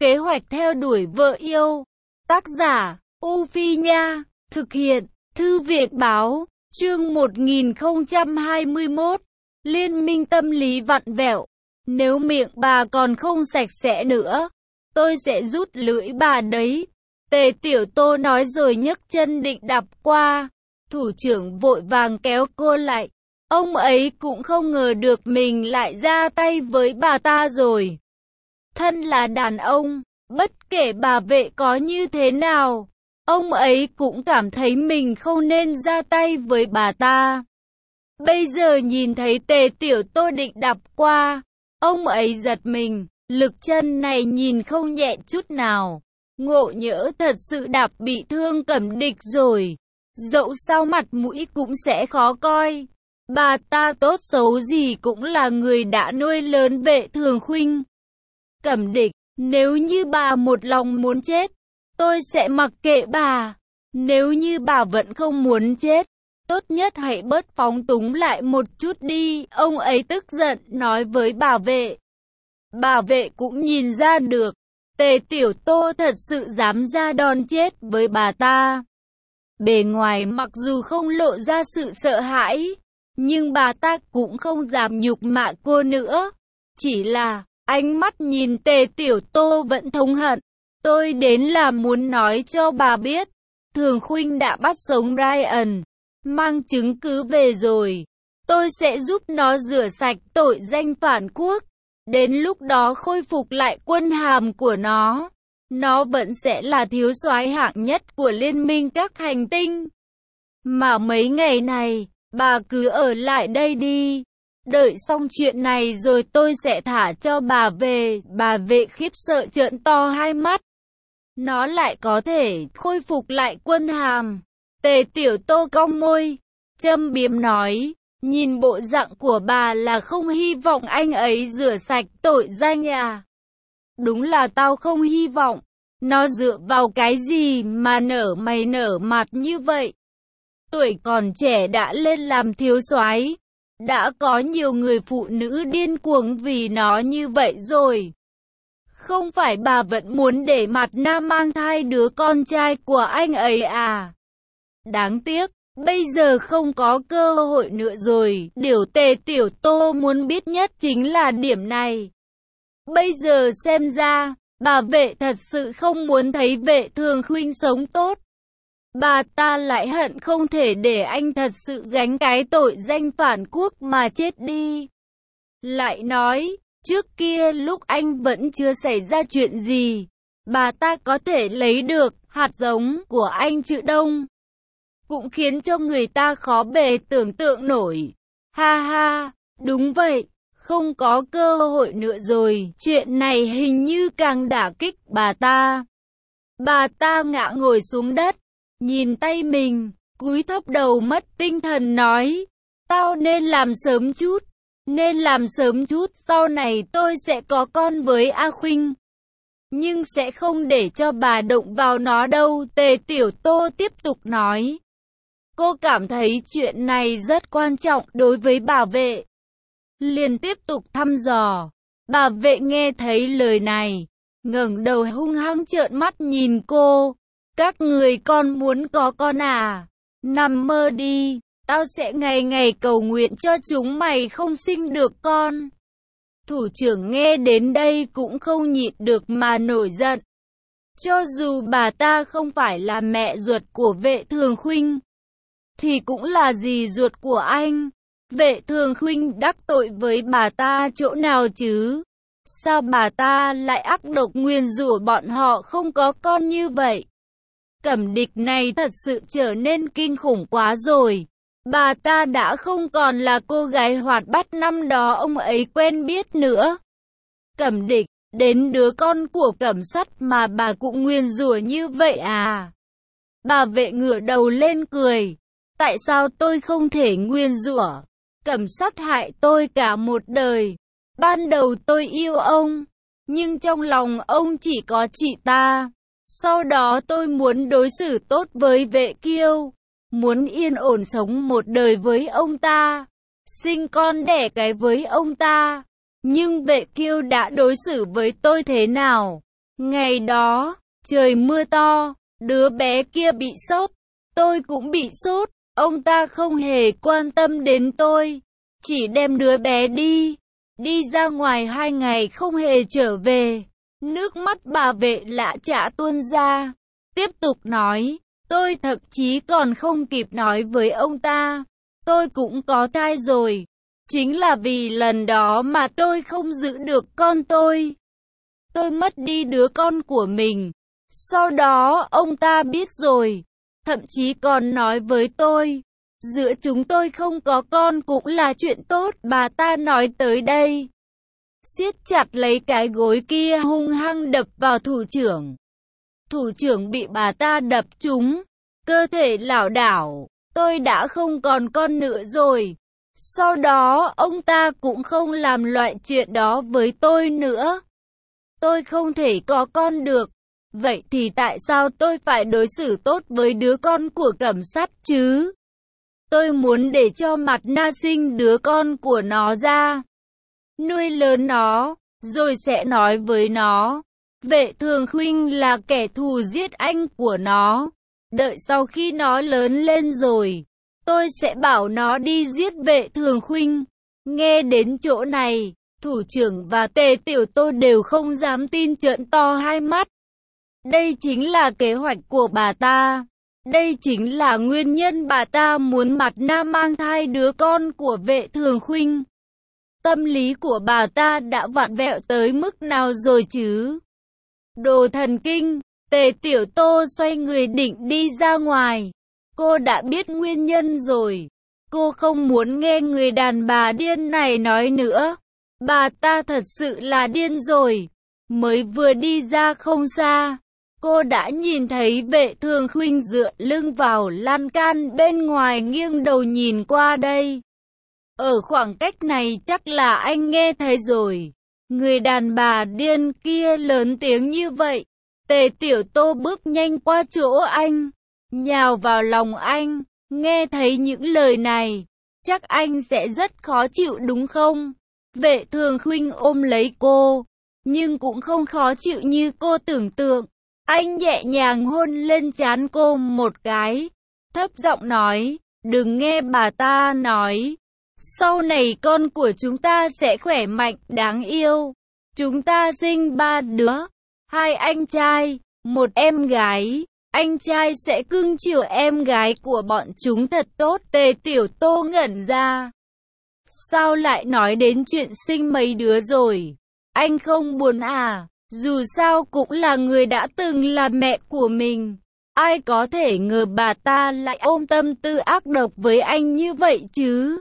Kế hoạch theo đuổi vợ yêu. Tác giả, U Phi Nha. Thực hiện, Thư viện Báo. Chương 1021. Liên minh tâm lý vặn vẹo. Nếu miệng bà còn không sạch sẽ nữa, tôi sẽ rút lưỡi bà đấy. Tề Tiểu Tô nói rồi nhấc chân định đạp qua. Thủ trưởng vội vàng kéo cô lại. Ông ấy cũng không ngờ được mình lại ra tay với bà ta rồi. Thân là đàn ông, bất kể bà Vệ có như thế nào, ông ấy cũng cảm thấy mình không nên ra tay với bà ta. Bây giờ nhìn thấy Tề Tiểu Tô định đạp qua, ông ấy giật mình, lực chân này nhìn không nhẹ chút nào. Ngộ nhỡ thật sự đạp bị thương Cẩm Địch rồi, dẫu sao mặt mũi cũng sẽ khó coi. Bà ta tốt xấu gì cũng là người đã nuôi lớn Vệ Thường Khuynh. Cẩm Địch, nếu như bà một lòng muốn chết, tôi sẽ mặc kệ bà. Nếu như bà vẫn không muốn chết, tốt nhất hãy bớt phóng túng lại một chút đi, ông ấy tức giận nói với bà Vệ. Bà Vệ cũng nhìn ra được, Tề Tiểu Tô thật sự dám ra đòn chết với bà ta. Bề ngoài mặc dù không lộ ra sự sợ hãi, nhưng bà ta cũng không dám nhục mạ cô nữa. Chỉ là, ánh mắt nhìn Tề Tiểu Tô vẫn thống hận. Tôi đến là muốn nói cho bà biết, Thường Khuynh đã bắt sống Ryan, mang chứng cứ về rồi. Tôi sẽ giúp nó rửa sạch tội danh phản quốc. Đến lúc đó khôi phục lại quân hàm của nó vẫn sẽ là thiếu soái hạng nhất của liên minh các hành tinh. Mà mấy ngày này, bà cứ ở lại đây đi. Đợi xong chuyện này rồi tôi sẽ thả cho bà về. Bà Vệ khiếp sợ trợn to hai mắt. Nó lại có thể khôi phục lại quân hàm. Tề Tiểu Tô cong môi, châm biếm nói, nhìn bộ dạng của bà là không hy vọng anh ấy rửa sạch tội danh à? Đúng là tao không hy vọng. Nó dựa vào cái gì mà nở mày nở mặt như vậy? Tuổi còn trẻ đã lên làm thiếu soái, đã có nhiều người phụ nữ điên cuồng vì nó như vậy rồi. Không phải bà vẫn muốn để Mặt Nam mang thai đứa con trai của anh ấy à? Đáng tiếc, bây giờ không có cơ hội nữa rồi. Điều Tề Tiểu Tô muốn biết nhất chính là điểm này. Bây giờ xem ra, bà Vệ thật sự không muốn thấy Vệ Thường Khuynh sống tốt. Bà ta lại hận không thể để anh thật sự gánh cái tội danh phản quốc mà chết đi. Lại nói, trước kia lúc anh vẫn chưa xảy ra chuyện gì, bà ta có thể lấy được hạt giống của anh Trự Đông. Cũng khiến cho người ta khó bề tưởng tượng nổi. Ha ha, đúng vậy, không có cơ hội nữa rồi. Chuyện này hình như càng đả kích bà ta. Bà ta ngã ngồi xuống đất, nhìn tay mình, cúi thấp đầu mất tinh thần nói, tao nên làm sớm chút, sau này tôi sẽ có con với A Khuynh. Nhưng sẽ không để cho bà động vào nó đâu, Tề Tiểu Tô tiếp tục nói. Cô cảm thấy chuyện này rất quan trọng đối với bà Vệ. Liền tiếp tục thăm dò. Bà Vệ nghe thấy lời này, ngẩng đầu hung hăng trợn mắt nhìn cô. Các người con muốn có con à? Nằm mơ đi, tao sẽ ngày ngày cầu nguyện cho chúng mày không sinh được con. Thủ trưởng nghe đến đây cũng không nhịn được mà nổi giận. Cho dù bà ta không phải là mẹ ruột của Vệ Thường Khuynh, thì cũng là dì ruột của anh. Vệ Thường Khuynh đắc tội với bà ta chỗ nào chứ? Sao bà ta lại ác độc nguyền rủa bọn họ không có con như vậy? Cẩm Địch này thật sự trở nên kinh khủng quá rồi. Bà ta đã không còn là cô gái hoạt bát năm đó ông ấy quen biết nữa. Cẩm Địch, đến đứa con của Cẩm Sắt mà bà cũng nguyền rủa như vậy à? Bà Vệ ngửa đầu lên cười. Tại sao tôi không thể nguyền rủa? Cẩm Sắt hại tôi cả một đời. Ban đầu tôi yêu ông, nhưng trong lòng ông chỉ có chị ta. Sau đó tôi muốn đối xử tốt với Vệ Kiêu, muốn yên ổn sống một đời với ông ta, sinh con đẻ cái với ông ta. Nhưng Vệ Kiêu đã đối xử với tôi thế nào? Ngày đó, trời mưa to, đứa bé kia bị sốt, tôi cũng bị sốt, ông ta không hề quan tâm đến tôi, chỉ đem đứa bé đi ra ngoài 2 ngày không hề trở về. Nước mắt bà vệ lạ chả tuôn ra. Tiếp tục nói, tôi thậm chí còn không kịp nói với ông ta, tôi cũng có thai rồi. Chính là vì lần đó mà tôi không giữ được con tôi. Tôi mất đi đứa con của mình. Sau đó ông ta biết rồi, thậm chí còn nói với tôi, giữa chúng tôi không có con cũng là chuyện tốt. Bà ta nói tới đây, siết chặt lấy cái gối kia hung hăng đập vào thủ trưởng. Thủ trưởng bị bà ta đập trúng, cơ thể lảo đảo, tôi đã không còn con nữa rồi. Sau đó ông ta cũng không làm loại chuyện đó với tôi nữa. Tôi không thể có con được. Vậy thì tại sao tôi phải đối xử tốt với đứa con của Cẩm Sát chứ? Tôi muốn để cho Mạt Na sinh đứa con của nó ra, nuôi lớn nó, rồi sẽ nói với nó, Vệ Thường Khuynh là kẻ thù giết anh của nó. Đợi sau khi nó lớn lên rồi, tôi sẽ bảo nó đi giết Vệ Thường Khuynh. Nghe đến chỗ này, thủ trưởng và Tề Tiểu Tô đều không dám tin, trợn to hai mắt. Đây chính là kế hoạch của bà ta. Đây chính là nguyên nhân bà ta muốn Mạt Na mang thai đứa con của Vệ Thường Khuynh. Tâm lý của bà ta đã vặn vẹo tới mức nào rồi chứ? Đồ thần kinh. Tề Tiểu Tô xoay người định đi ra ngoài. Cô đã biết nguyên nhân rồi. Cô không muốn nghe người đàn bà điên này nói nữa. Bà ta thật sự là điên rồi. Mới vừa đi ra không xa, cô đã nhìn thấy Vệ Thường Khuynh dựa lưng vào lan can bên ngoài, nghiêng đầu nhìn qua đây. Ở khoảng cách này chắc là anh nghe thấy rồi. Người đàn bà điên kia lớn tiếng như vậy. Tề Tiểu Tô bước nhanh qua chỗ anh, nhào vào lòng anh. Nghe thấy những lời này, chắc anh sẽ rất khó chịu đúng không? Vệ Thường Khuynh ôm lấy cô, nhưng cũng không khó chịu như cô tưởng tượng. Anh nhẹ nhàng hôn lên trán cô một cái, thấp giọng nói, đừng nghe bà ta nói, sau này con của chúng ta sẽ khỏe mạnh, đáng yêu. Chúng ta sinh 3 đứa, 2 anh trai, 1 em gái. Anh trai sẽ cưng chiều em gái của bọn chúng thật tốt. Tề Tiểu Tô ngẩn ra. Sao lại nói đến chuyện sinh mấy đứa rồi? Anh không buồn à? Dù sao cũng là người đã từng là mẹ của mình. Ai có thể ngờ bà ta lại ôm tâm tư ác độc với anh như vậy chứ?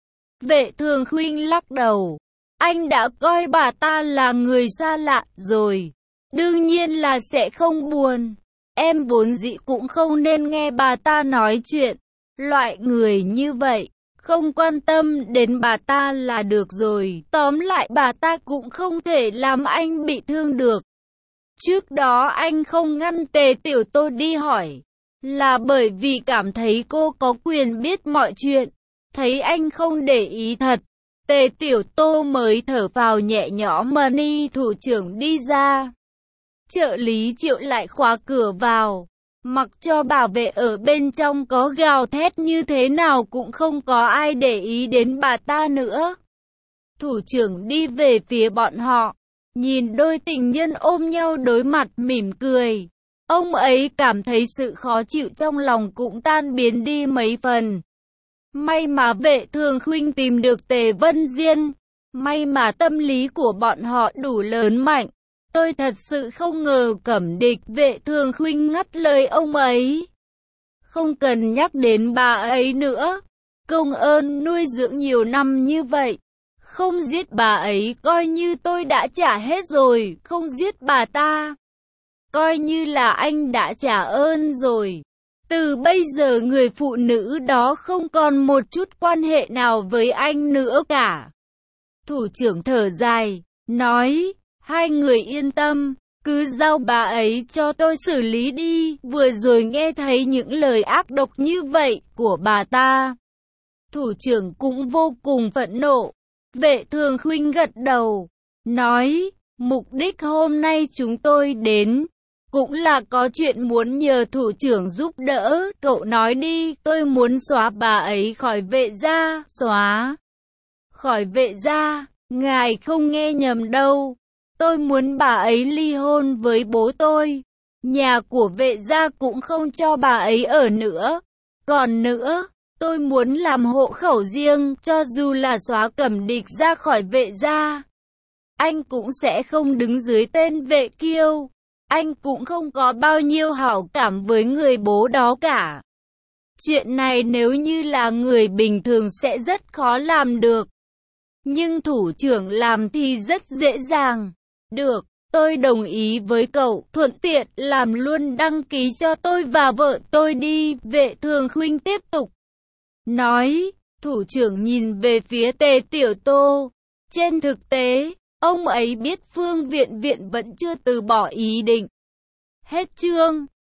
Vệ Thường Khuynh lắc đầu. Anh đã coi bà ta là người xa lạ rồi. Đương nhiên là sẽ không buồn. Em vốn dĩ cũng không nên nghe bà ta nói chuyện. Loại người như vậy, không quan tâm đến bà ta là được rồi. Tóm lại bà ta cũng không thể làm anh bị thương được. Trước đó anh không ngăn Tề Tiểu Tô đi hỏi, là bởi vì cảm thấy cô có quyền biết mọi chuyện. Thấy anh không để ý thật, Tề Tiểu Tô mới thở phào nhẹ nhõm. Ni thủ trưởng đi ra. Trợ lý Triệu lại khóa cửa vào, mặc cho bảo vệ ở bên trong có gào thét như thế nào cũng không có ai để ý đến bà ta nữa. Thủ trưởng đi về phía bọn họ, nhìn đôi tình nhân ôm nhau đối mặt mỉm cười. Ông ấy cảm thấy sự khó chịu trong lòng cũng tan biến đi mấy phần. May mà Vệ Thường Khuynh tìm được Tề Vân Diên. May mà tâm lý của bọn họ đủ lớn mạnh. Tôi thật sự không ngờ Cẩm Địch. Vệ Thường Khuynh ngắt lời ông ấy. Không cần nhắc đến bà ấy nữa. Công ơn nuôi dưỡng nhiều năm như vậy. Không giết bà ấy coi như tôi đã trả hết rồi. Không giết bà ta, coi như là anh đã trả ơn rồi. Từ bây giờ người phụ nữ đó không còn một chút quan hệ nào với anh nữa cả. Thủ trưởng thở dài, nói, hai người yên tâm, cứ giao bà ấy cho tôi xử lý đi. Vừa rồi nghe thấy những lời ác độc như vậy của bà ta, thủ trưởng cũng vô cùng phẫn nộ. Vệ Thường Khuynh gật đầu, nói, Mục đích hôm nay chúng tôi đến cũng là có chuyện muốn nhờ thủ trưởng giúp đỡ. Cậu nói đi, tôi muốn xóa bà ấy khỏi Vệ gia. Xóa khỏi Vệ gia? Ngài không nghe nhầm đâu. Tôi muốn bà ấy ly hôn với bố tôi. Nhà của Vệ gia cũng không cho bà ấy ở nữa. Còn nữa, tôi muốn làm hộ khẩu riêng, cho dù là xóa Cẩm Địch ra khỏi Vệ gia, anh cũng sẽ không đứng dưới tên Vệ Kiêu. Anh cũng không có bao nhiêu hảo cảm với người bố đó cả. Chuyện này nếu như là người bình thường sẽ rất khó làm được. Nhưng thủ trưởng làm thì rất dễ dàng. Được, tôi đồng ý với cậu, thuận tiện làm luôn đăng ký cho tôi và vợ tôi đi. Vệ Thường Khuynh tiếp tục nói. Thủ trưởng nhìn về phía Tề Tiểu Tô. Trên thực tế, ông ấy biết Phương Viện Viện vẫn chưa từ bỏ ý định. Hết chương.